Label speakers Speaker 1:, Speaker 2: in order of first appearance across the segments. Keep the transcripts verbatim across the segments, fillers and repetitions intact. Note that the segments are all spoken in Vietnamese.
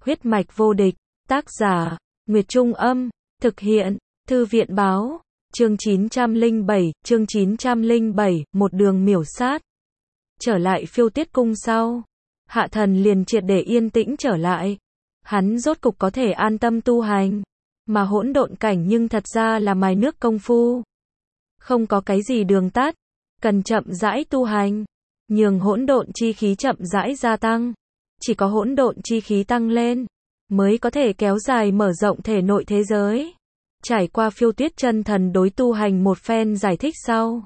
Speaker 1: Huyết mạch vô địch, tác giả, Nguyệt Trung Âm, thực hiện, Thư viện báo, chương chín trăm lẻ bảy, chương chín trăm lẻ bảy, một đường miểu sát. Trở lại phiêu tiết cung sau, Hạ Thần liền triệt để yên tĩnh trở lại. Hắn rốt cục có thể an tâm tu hành, mà hỗn độn cảnh nhưng thật ra là mài nước công phu. Không có cái gì đường tắt, cần chậm rãi tu hành, nhường hỗn độn chi khí chậm rãi gia tăng. Chỉ có hỗn độn chi khí tăng lên, mới có thể kéo dài mở rộng thể nội thế giới. Trải qua phiêu tuyết chân thần đối tu hành một phen giải thích sau,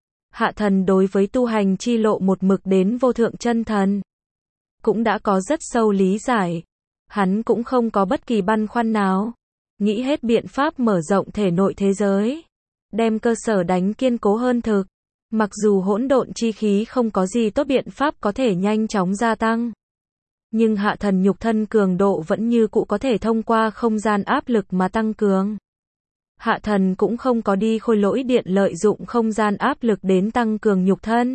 Speaker 1: Hạ Thần đối với tu hành chi lộ một mực đến vô thượng chân thần cũng đã có rất sâu lý giải. Hắn cũng không có bất kỳ băn khoăn nào, nghĩ hết biện pháp mở rộng thể nội thế giới, đem cơ sở đánh kiên cố hơn thực. Mặc dù hỗn độn chi khí không có gì tốt biện pháp có thể nhanh chóng gia tăng, nhưng Hạ Thần nhục thân cường độ vẫn như cũ có thể thông qua không gian áp lực mà tăng cường. Hạ Thần cũng không có đi khôi lỗi điện lợi dụng không gian áp lực đến tăng cường nhục thân.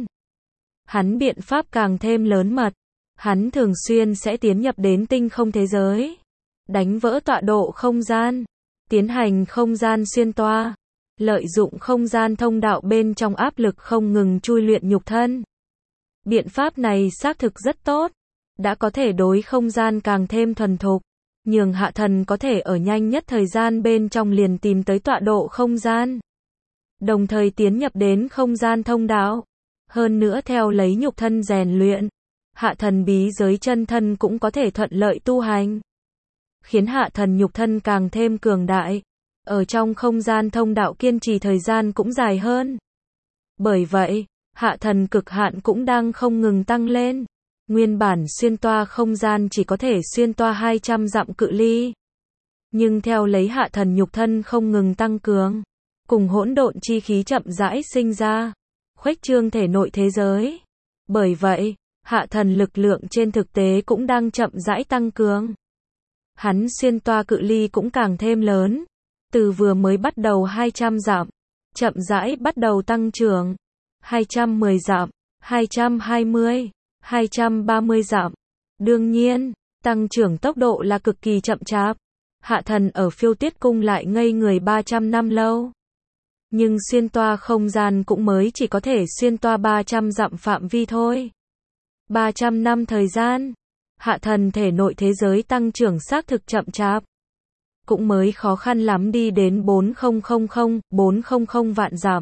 Speaker 1: Hắn biện pháp càng thêm lớn mật. Hắn thường xuyên sẽ tiến nhập đến tinh không thế giới, đánh vỡ tọa độ không gian, tiến hành không gian xuyên toa, lợi dụng không gian thông đạo bên trong áp lực không ngừng chui luyện nhục thân. Biện pháp này xác thực rất tốt, đã có thể đối không gian càng thêm thuần thục, nhường Hạ Thần có thể ở nhanh nhất thời gian bên trong liền tìm tới tọa độ không gian, đồng thời tiến nhập đến không gian thông đạo. Hơn nữa theo lấy nhục thân rèn luyện, Hạ Thần bí giới chân thân cũng có thể thuận lợi tu hành, khiến Hạ Thần nhục thân càng thêm cường đại, ở trong không gian thông đạo kiên trì thời gian cũng dài hơn. Bởi vậy, Hạ Thần cực hạn cũng đang không ngừng tăng lên. Nguyên bản xuyên toa không gian chỉ có thể xuyên toa hai trăm dặm cự ly, nhưng theo lấy Hạ Thần nhục thân không ngừng tăng cường, cùng hỗn độn chi khí chậm rãi sinh ra, khuếch trương thể nội thế giới. Bởi vậy, Hạ Thần lực lượng trên thực tế cũng đang chậm rãi tăng cường. Hắn xuyên toa cự ly cũng càng thêm lớn, từ vừa mới bắt đầu hai trăm dặm, chậm rãi bắt đầu tăng trưởng, hai trăm mười dặm, hai trăm hai mươi, hai trăm ba mươi dặm. Đương nhiên, tăng trưởng tốc độ là cực kỳ chậm chạp. Hạ Thần ở phiêu tiết cung lại ngây người ba trăm năm lâu, nhưng xuyên toa không gian cũng mới chỉ có thể xuyên toa ba trăm dặm phạm vi thôi. ba trăm năm thời gian, Hạ Thần thể nội thế giới tăng trưởng xác thực chậm chạp, cũng mới khó khăn lắm đi đến bốn nghìn, bốn trăm vạn dặm.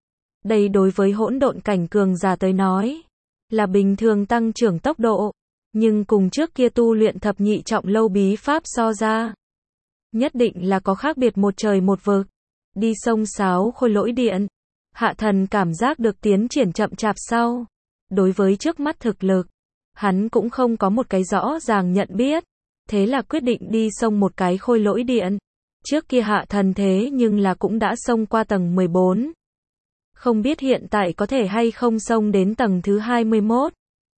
Speaker 1: Đây đối với hỗn độn cảnh cường giả tới nói, là bình thường tăng trưởng tốc độ, nhưng cùng trước kia tu luyện thập nhị trọng lâu bí pháp so ra, nhất định là có khác biệt một trời một vực. Đi sông Sáo khôi lỗi điện, Hạ Thần cảm giác được tiến triển chậm chạp sau. Đối với trước mắt thực lực, hắn cũng không có một cái rõ ràng nhận biết, thế là quyết định đi xông một cái khôi lỗi điện. Trước kia Hạ Thần thế nhưng là cũng đã xông qua tầng mười bốn. Không biết hiện tại có thể hay không xông đến tầng thứ hai mươi mốt.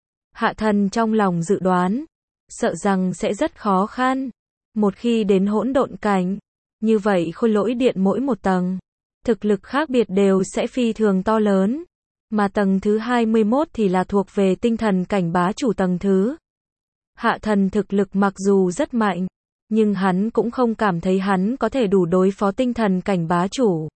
Speaker 1: Hạ Thần trong lòng dự đoán, sợ rằng sẽ rất khó khăn. Một khi đến hỗn độn cảnh, như vậy khôi lỗi điện mỗi một tầng, thực lực khác biệt đều sẽ phi thường to lớn. Mà tầng thứ hai mươi mốt thì là thuộc về tinh thần cảnh bá chủ tầng thứ. Hạ Thần thực lực mặc dù rất mạnh, nhưng hắn cũng không cảm thấy hắn có thể đủ đối phó tinh thần cảnh bá chủ.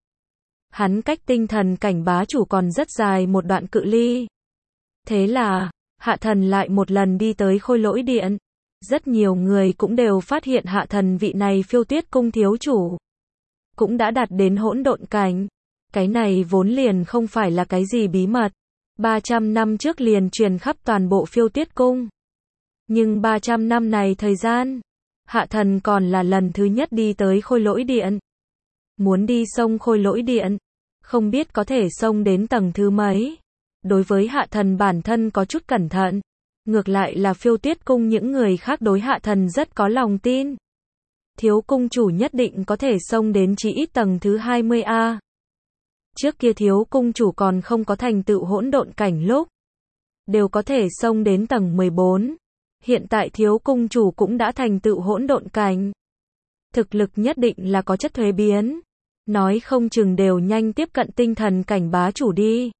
Speaker 1: Hắn cách tinh thần cảnh bá chủ còn rất dài một đoạn cự ly. Thế là, Hạ Thần lại một lần đi tới khôi lỗi điện. Rất nhiều người cũng đều phát hiện Hạ Thần vị này phiêu tuyết cung thiếu chủ cũng đã đạt đến hỗn độn cảnh. Cái này vốn liền không phải là cái gì bí mật, ba trăm năm trước liền truyền khắp toàn bộ phiêu tuyết cung. Nhưng ba trăm năm này thời gian, Hạ Thần còn là lần thứ nhất đi tới khôi lỗi điện. Muốn đi xông khôi lỗi điện, không biết có thể xông đến tầng thứ mấy. Đối với Hạ Thần bản thân có chút cẩn thận, ngược lại là phiêu tuyết cung những người khác đối Hạ Thần rất có lòng tin. Thiếu cung chủ nhất định có thể xông đến chỉ ít tầng thứ hai mươi A. Trước kia thiếu cung chủ còn không có thành tựu hỗn độn cảnh lúc, đều có thể xông đến tầng mười bốn. Hiện tại thiếu cung chủ cũng đã thành tựu hỗn độn cảnh. Thực lực nhất định là có chất thuế biến. Nói không chừng đều nhanh tiếp cận tinh thần cảnh bá chủ đi.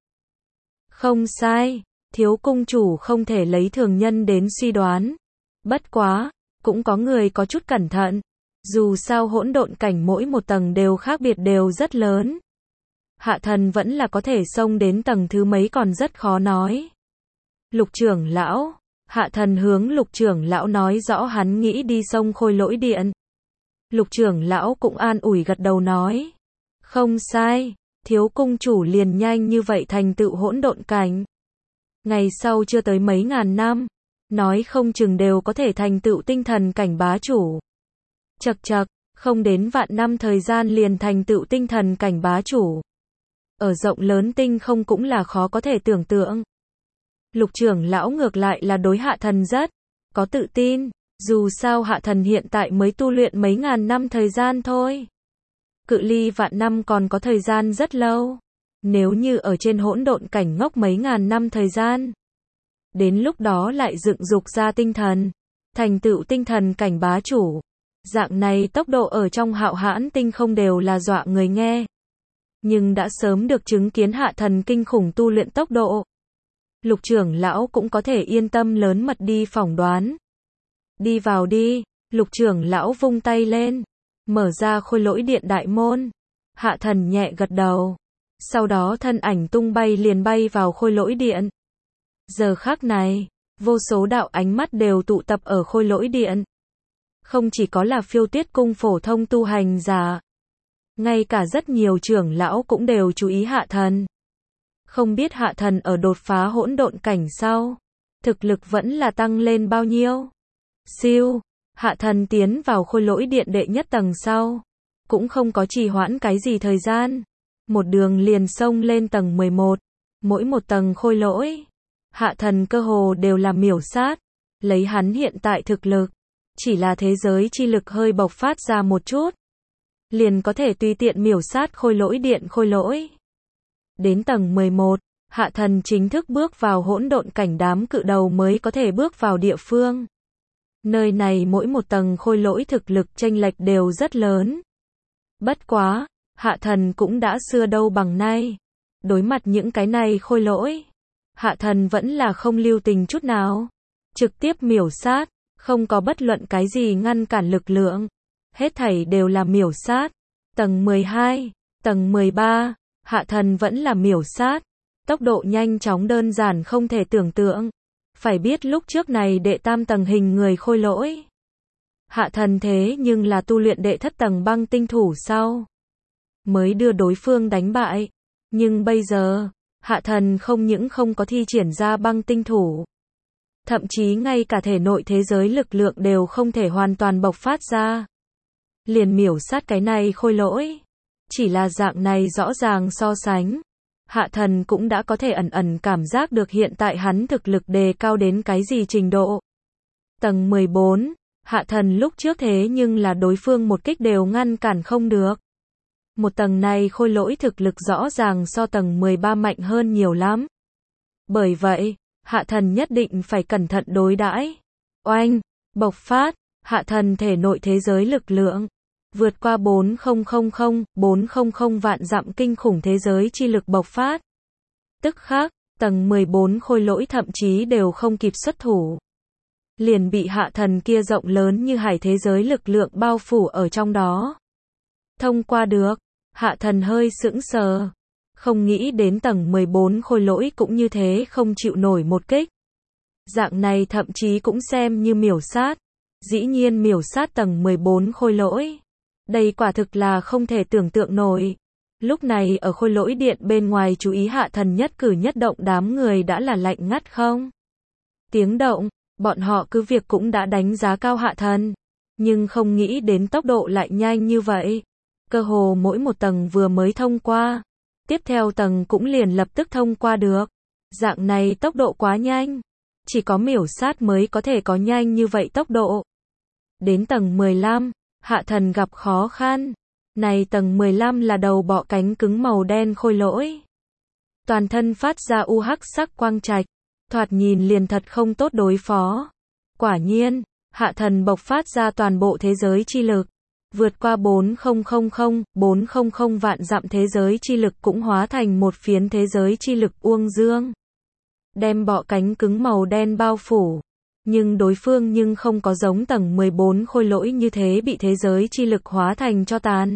Speaker 1: Không sai, thiếu cung chủ không thể lấy thường nhân đến suy đoán. Bất quá, Cũng có người có chút cẩn thận. Dù sao hỗn độn cảnh mỗi một tầng đều khác biệt đều rất lớn. Hạ thần vẫn là có thể xông đến tầng thứ mấy còn rất khó nói. Lục trưởng lão, hạ thần hướng lục trưởng lão nói rõ hắn nghĩ đi sông khôi lỗi điện. Lục trưởng lão cũng an ủi gật đầu nói. Không sai, thiếu cung chủ liền nhanh như vậy thành tựu hỗn độn cảnh. Ngày sau chưa tới mấy ngàn năm, nói không chừng đều có thể thành tựu tinh thần cảnh bá chủ. Chậc chậc, không đến vạn năm thời gian liền thành tựu tinh thần cảnh bá chủ. Ở rộng lớn tinh không cũng là khó có thể tưởng tượng. Lục trưởng lão ngược lại là đối hạ thần rất có tự tin, dù sao hạ thần hiện tại mới tu luyện mấy ngàn năm thời gian thôi. Cự ly vạn năm còn có thời gian rất lâu. Nếu như ở trên hỗn độn cảnh ngốc mấy ngàn năm thời gian, đến lúc đó lại dựng dục ra tinh thần, thành tựu tinh thần cảnh bá chủ. Dạng này tốc độ ở trong hạo hãn tinh không đều là dọa người nghe. Nhưng đã sớm được chứng kiến hạ thần kinh khủng tu luyện tốc độ. Lục trưởng lão cũng có thể yên tâm lớn mật đi phỏng đoán. Đi vào đi, lục trưởng lão vung tay lên, mở ra khôi lỗi điện đại môn. Hạ thần nhẹ gật đầu. Sau đó thân ảnh tung bay liền bay vào khôi lỗi điện. Giờ khắc này, vô số đạo ánh mắt đều tụ tập ở khôi lỗi điện. Không chỉ có là phiêu tuyết cung phổ thông tu hành giả, ngay cả rất nhiều trưởng lão cũng đều chú ý hạ thần. Không biết hạ thần ở đột phá hỗn độn cảnh sau, thực lực vẫn là tăng lên bao nhiêu. Siêu, hạ thần tiến vào khôi lỗi điện đệ nhất tầng sau, cũng không có trì hoãn cái gì thời gian. Một đường liền xông lên tầng mười một, mỗi một tầng khôi lỗi, hạ thần cơ hồ đều là miểu sát. Lấy hắn hiện tại thực lực, chỉ là thế giới chi lực hơi bộc phát ra một chút, liền có thể tùy tiện miểu sát khôi lỗi điện khôi lỗi. Đến tầng mười một, hạ thần chính thức bước vào hỗn độn cảnh đám cự đầu mới có thể bước vào địa phương. Nơi này mỗi một tầng khôi lỗi thực lực chênh lệch đều rất lớn. Bất quá, hạ thần cũng đã xưa đâu bằng nay. Đối mặt những cái này khôi lỗi, hạ thần vẫn là không lưu tình chút nào. Trực tiếp miểu sát, không có bất luận cái gì ngăn cản lực lượng. Hết thảy đều là miểu sát. Tầng mười hai, tầng mười ba, hạ thần vẫn là miểu sát. Tốc độ nhanh chóng đơn giản không thể tưởng tượng. Phải biết lúc trước này đệ tam tầng hình người khôi lỗi. Hạ thần thế nhưng là tu luyện đệ thất tầng băng tinh thủ sau, mới đưa đối phương đánh bại. Nhưng bây giờ, hạ thần không những không có thi triển ra băng tinh thủ, thậm chí ngay cả thể nội thế giới lực lượng đều không thể hoàn toàn bộc phát ra. Liền miểu sát cái này khôi lỗi. Chỉ là dạng này rõ ràng so sánh, hạ thần cũng đã có thể ẩn ẩn cảm giác được hiện tại hắn thực lực đề cao đến cái gì trình độ. Tầng mười bốn, hạ thần lúc trước thế nhưng là đối phương một kích đều ngăn cản không được. Một tầng này khôi lỗi thực lực rõ ràng so tầng mười ba mạnh hơn nhiều lắm. Bởi vậy, hạ thần nhất định phải cẩn thận đối đãi. Oanh, bộc phát, hạ thần thể nội thế giới lực lượng vượt qua bốn nghìn bốn trăm vạn dặm kinh khủng thế giới chi lực bộc phát. Tức khắc, tầng mười bốn khôi lỗi thậm chí đều không kịp xuất thủ, liền bị hạ thần kia rộng lớn như hải thế giới lực lượng bao phủ ở trong đó. Thông qua được, hạ thần hơi sững sờ. Không nghĩ đến tầng mười bốn khôi lỗi cũng như thế không chịu nổi một kích. Dạng này thậm chí cũng xem như miểu sát. Dĩ nhiên miểu sát tầng mười bốn khôi lỗi. Đây quả thực là không thể tưởng tượng nổi. Lúc này ở khôi lỗi điện bên ngoài chú ý hạ thần nhất cử nhất động đám người đã là lạnh ngắt không tiếng động. Bọn họ cứ việc cũng đã đánh giá cao hạ thần, nhưng không nghĩ đến tốc độ lại nhanh như vậy. Cơ hồ mỗi một tầng vừa mới thông qua, tiếp theo tầng cũng liền lập tức thông qua được. Dạng này tốc độ quá nhanh. Chỉ có miểu sát mới có thể có nhanh như vậy tốc độ. Đến tầng mười lăm, hạ thần gặp khó khăn. Này tầng mười lăm là đầu bọ cánh cứng màu đen khôi lỗi. Toàn thân phát ra u hắc sắc quang trạch. Thoạt nhìn liền thật không tốt đối phó. Quả nhiên, hạ thần bộc phát ra toàn bộ thế giới chi lực. Vượt qua bốn nghìn bốn trăm vạn dặm thế giới chi lực cũng hóa thành một phiến thế giới chi lực uông dương. Đem bọ cánh cứng màu đen bao phủ. Nhưng đối phương nhưng không có giống tầng mười bốn khôi lỗi như thế bị thế giới chi lực hóa thành tro tàn,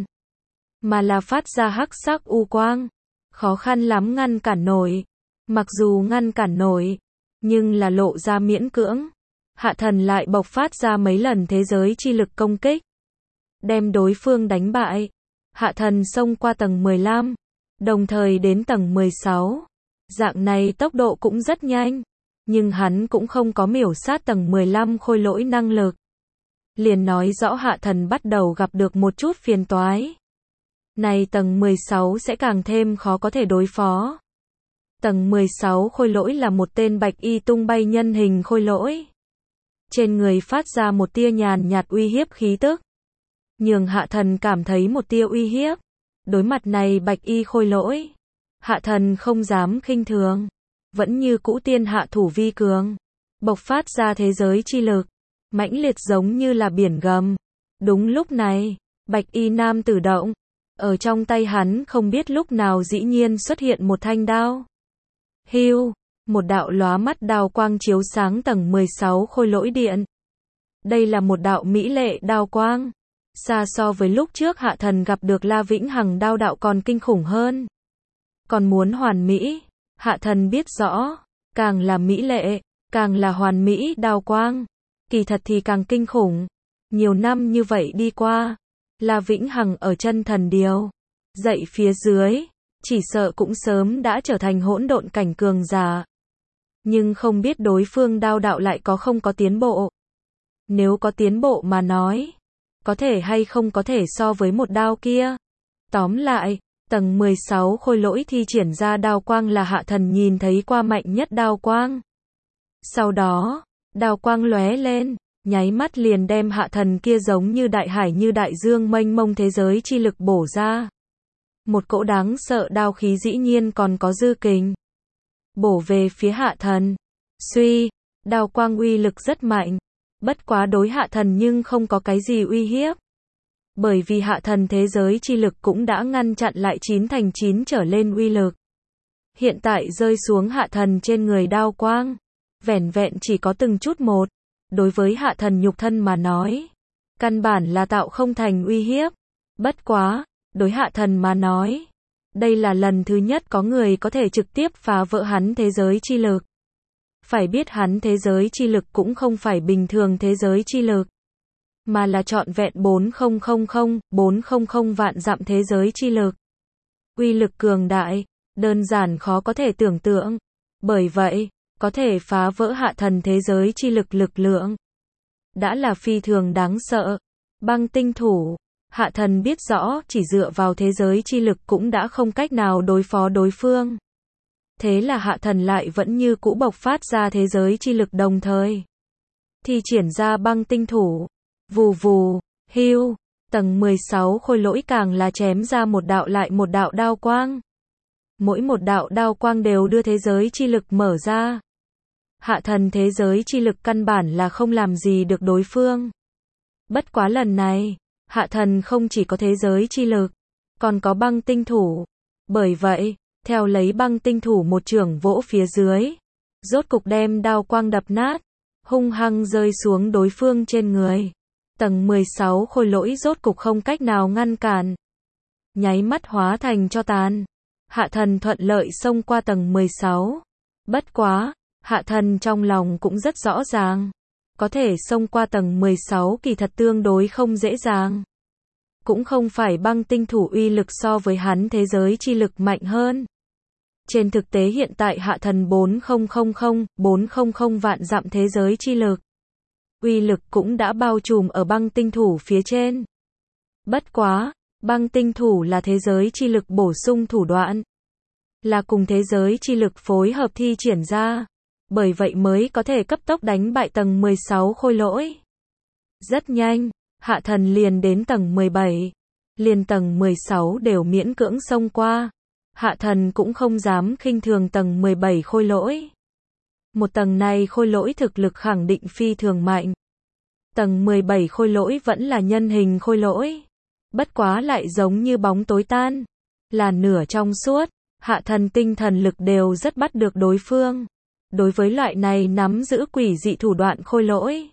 Speaker 1: mà là phát ra hắc sắc u quang, khó khăn lắm ngăn cản nổi. Mặc dù ngăn cản nổi, nhưng là lộ ra miễn cưỡng. Hạ thần lại bộc phát ra mấy lần thế giới chi lực công kích, đem đối phương đánh bại. Hạ thần xông qua tầng mười lăm, đồng thời đến tầng mười sáu. Dạng này tốc độ cũng rất nhanh, nhưng hắn cũng không có miểu sát tầng mười lăm khôi lỗi năng lực. Liền nói rõ hạ thần bắt đầu gặp được một chút phiền toái. Này tầng mười sáu sẽ càng thêm khó có thể đối phó. Tầng mười sáu khôi lỗi là một tên bạch y tung bay nhân hình khôi lỗi. Trên người phát ra một tia nhàn nhạt uy hiếp khí tức, nhường hạ thần cảm thấy một tia uy hiếp. Đối mặt này bạch y khôi lỗi, hạ thần không dám khinh thường, vẫn như cũ tiên hạ thủ vi cường, bộc phát ra thế giới chi lực, mãnh liệt giống như là biển gầm. Đúng lúc này, bạch y nam tử động, ở trong tay hắn không biết lúc nào dĩ nhiên xuất hiện một thanh đao. Hưu, một đạo lóa mắt đao quang chiếu sáng tầng mười sáu khôi lỗi điện. Đây là một đạo mỹ lệ đao quang, xa so với lúc trước hạ thần gặp được La Vĩnh Hằng đao đạo còn kinh khủng hơn. Còn muốn hoàn mỹ, hạ thần biết rõ, càng là mỹ lệ, càng là hoàn mỹ đao quang, kỳ thật thì càng kinh khủng. Nhiều năm như vậy đi qua, La Vĩnh Hằng ở chân thần điều dậy phía dưới, chỉ sợ cũng sớm đã trở thành hỗn độn cảnh cường giả. Nhưng không biết đối phương đao đạo lại có không có tiến bộ. Nếu có tiến bộ mà nói, có thể hay không có thể so với một đao kia. Tóm lại, tầng mười sáu khôi lỗi thi triển ra đao quang là hạ thần nhìn thấy qua mạnh nhất đao quang. Sau đó, đao quang lóe lên, nháy mắt liền đem hạ thần kia giống như đại hải như đại dương mênh mông thế giới chi lực bổ ra. Một cỗ đáng sợ đao khí dĩ nhiên còn có dư kình, bổ về phía hạ thần. Suy, đao quang uy lực rất mạnh, bất quá đối hạ thần nhưng không có cái gì uy hiếp. Bởi vì hạ thần thế giới chi lực cũng đã ngăn chặn lại chín thành chín trở lên uy lực. Hiện tại rơi xuống hạ thần trên người đao quang, vẻn vẹn chỉ có từng chút một. Đối với hạ thần nhục thân mà nói, căn bản là tạo không thành uy hiếp. Bất quá, đối hạ thần mà nói, đây là lần thứ nhất có người có thể trực tiếp phá vỡ hắn thế giới chi lực. Phải biết hắn thế giới chi lực cũng không phải bình thường thế giới chi lực, mà là trọn vẹn bốn nghìn bốn trăm vạn dặm thế giới chi lực. Uy lực cường đại, đơn giản khó có thể tưởng tượng. Bởi vậy, có thể phá vỡ hạ thần thế giới chi lực lực lượng, đã là phi thường đáng sợ. Băng tinh thủ, hạ thần biết rõ chỉ dựa vào thế giới chi lực cũng đã không cách nào đối phó đối phương. Thế là hạ thần lại vẫn như cũ bộc phát ra thế giới chi lực đồng thời thi triển ra băng tinh thủ. Vù vù, hưu, tầng mười sáu khôi lỗi càng là chém ra một đạo lại một đạo đao quang. Mỗi một đạo đao quang đều đưa thế giới chi lực mở ra. Hạ thần thế giới chi lực căn bản là không làm gì được đối phương. Bất quá lần này, hạ thần không chỉ có thế giới chi lực, còn có băng tinh thủ. Bởi vậy, theo lấy băng tinh thủ một chưởng vỗ phía dưới, rốt cục đem đao quang đập nát, hung hăng rơi xuống đối phương trên người. Tầng mười sáu khôi lỗi rốt cục không cách nào ngăn cản, nháy mắt hóa thành tro tàn. Hạ thần thuận lợi xông qua tầng mười sáu. Bất quá, hạ thần trong lòng cũng rất rõ ràng, có thể xông qua tầng mười sáu kỳ thật tương đối không dễ dàng. Cũng không phải băng tinh thủ uy lực so với hắn thế giới chi lực mạnh hơn. Trên thực tế hiện tại hạ thần bốn nghìn bốn trăm vạn dặm thế giới chi lực, uy lực cũng đã bao trùm ở băng tinh thủ phía trên. Bất quá, băng tinh thủ là thế giới chi lực bổ sung thủ đoạn, là cùng thế giới chi lực phối hợp thi triển ra, bởi vậy mới có thể cấp tốc đánh bại tầng mười sáu khôi lỗi. Rất nhanh, hạ thần liền đến tầng mười bảy, liền tầng mười sáu đều miễn cưỡng xông qua. Hạ thần cũng không dám khinh thường tầng mười bảy khôi lỗi. Một tầng này khôi lỗi thực lực khẳng định phi thường mạnh. Tầng mười bảy khôi lỗi vẫn là nhân hình khôi lỗi, bất quá lại giống như bóng tối tan, là nửa trong suốt. Hạ thần tinh thần lực đều rất bắt được đối phương. Đối với loại này nắm giữ quỷ dị thủ đoạn khôi lỗi,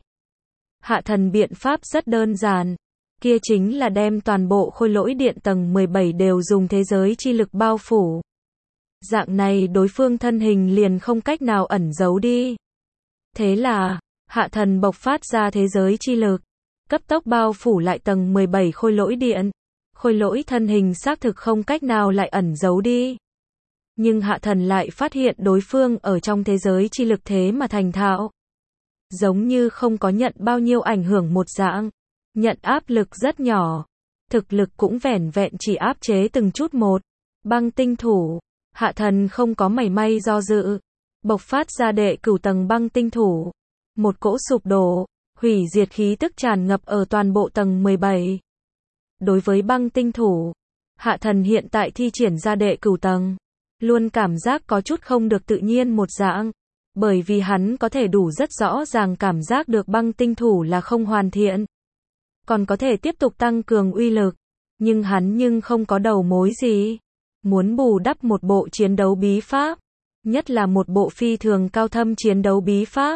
Speaker 1: Hạ Thần biện pháp rất đơn giản. Kia chính là đem toàn bộ khôi lỗi điện tầng mười bảy đều dùng thế giới chi lực bao phủ. Dạng này đối phương thân hình liền không cách nào ẩn giấu đi. Thế là, Hạ Thần bộc phát ra thế giới chi lực, cấp tốc bao phủ lại tầng mười bảy khôi lỗi điện. Khôi lỗi thân hình xác thực không cách nào lại ẩn giấu đi. Nhưng Hạ Thần lại phát hiện đối phương ở trong thế giới chi lực thế mà thành thạo. Giống như không có nhận bao nhiêu ảnh hưởng một dạng. Nhận áp lực rất nhỏ. Thực lực cũng vẻn vẹn chỉ áp chế từng chút một. Băng tinh thủ. Hạ Thần không có mảy may do dự. Bộc phát ra đệ cửu tầng băng tinh thủ. Một cỗ sụp đổ, hủy diệt khí tức tràn ngập ở toàn bộ tầng mười bảy. Đối với băng tinh thủ, Hạ Thần hiện tại thi triển ra đệ cửu tầng. Luôn cảm giác có chút không được tự nhiên một dạng. Bởi vì hắn có thể đủ rất rõ ràng cảm giác được băng tinh thủ là không hoàn thiện. Còn có thể tiếp tục tăng cường uy lực. Nhưng hắn nhưng không có đầu mối gì. Muốn bù đắp một bộ chiến đấu bí pháp. Nhất là một bộ phi thường cao thâm chiến đấu bí pháp.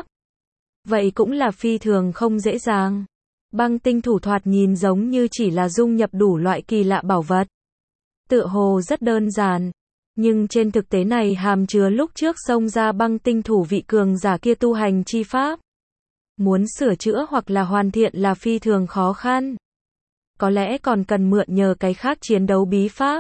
Speaker 1: Vậy cũng là phi thường không dễ dàng. Băng tinh thủ thoạt nhìn giống như chỉ là dung nhập đủ loại kỳ lạ bảo vật. Tựa hồ rất đơn giản. Nhưng trên thực tế này hàm chứa lúc trước xông ra băng tinh thủ vị cường giả kia tu hành chi pháp. Muốn sửa chữa hoặc là hoàn thiện là phi thường khó khăn. Có lẽ còn cần mượn nhờ cái khác chiến đấu bí pháp.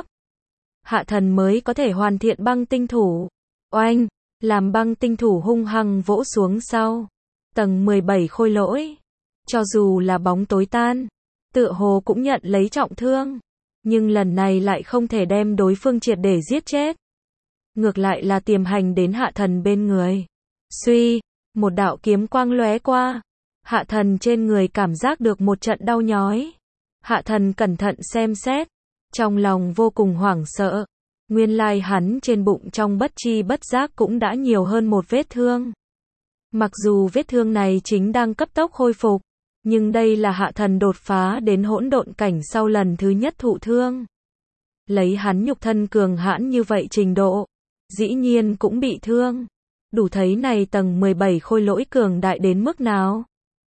Speaker 1: Hạ Thần mới có thể hoàn thiện băng tinh thủ. Oanh, làm băng tinh thủ hung hăng vỗ xuống sau. Tầng mười bảy khôi lỗi. Cho dù là bóng tối tan, tựa hồ cũng nhận lấy trọng thương. Nhưng lần này lại không thể đem đối phương triệt để giết chết. Ngược lại là tiềm hành đến Hạ Thần bên người. Suy, một đạo kiếm quang lóe qua. Hạ Thần trên người cảm giác được một trận đau nhói. Hạ Thần cẩn thận xem xét. Trong lòng vô cùng hoảng sợ. Nguyên lai hắn trên bụng trong bất chi bất giác cũng đã nhiều hơn một vết thương. Mặc dù vết thương này chính đang cấp tốc khôi phục. Nhưng đây là Hạ Thần đột phá đến hỗn độn cảnh sau lần thứ nhất thụ thương. Lấy hắn nhục thân cường hãn như vậy trình độ. Dĩ nhiên cũng bị thương. Đủ thấy này tầng mười bảy khôi lỗi cường đại đến mức nào.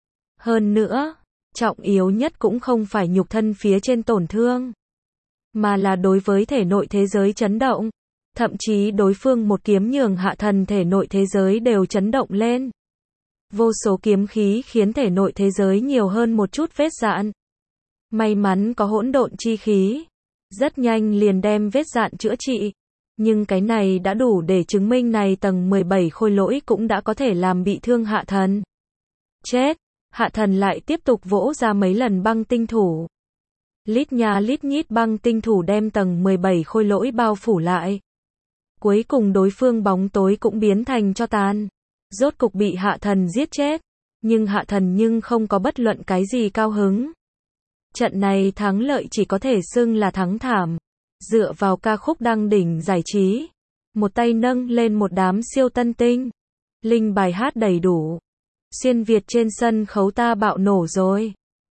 Speaker 1: Hơn nữa, trọng yếu nhất cũng không phải nhục thân phía trên tổn thương. Mà là đối với thể nội thế giới chấn động. Thậm chí đối phương một kiếm nhường Hạ Thần thể nội thế giới đều chấn động lên. Vô số kiếm khí khiến thể nội thế giới nhiều hơn một chút vết dạn. May mắn có hỗn độn chi khí. Rất nhanh liền đem vết dạn chữa trị. Nhưng cái này đã đủ để chứng minh này tầng mười bảy khôi lỗi cũng đã có thể làm bị thương Hạ Thần. Chết! Hạ Thần lại tiếp tục vỗ ra mấy lần băng tinh thủ. Lít nhà lít nhít băng tinh thủ đem tầng mười bảy khôi lỗi bao phủ lại. Cuối cùng đối phương bóng tối cũng biến thành tro tàn. Rốt cục bị Hạ Thần giết chết. Nhưng Hạ Thần nhưng không có bất luận cái gì cao hứng. Trận này thắng lợi chỉ có thể xưng là thắng thảm. Dựa vào ca khúc đăng đỉnh giải trí. Một tay nâng lên một đám siêu tân tinh. Linh bài hát đầy đủ. Xuyên Việt trên sân khấu ta bạo nổ rồi.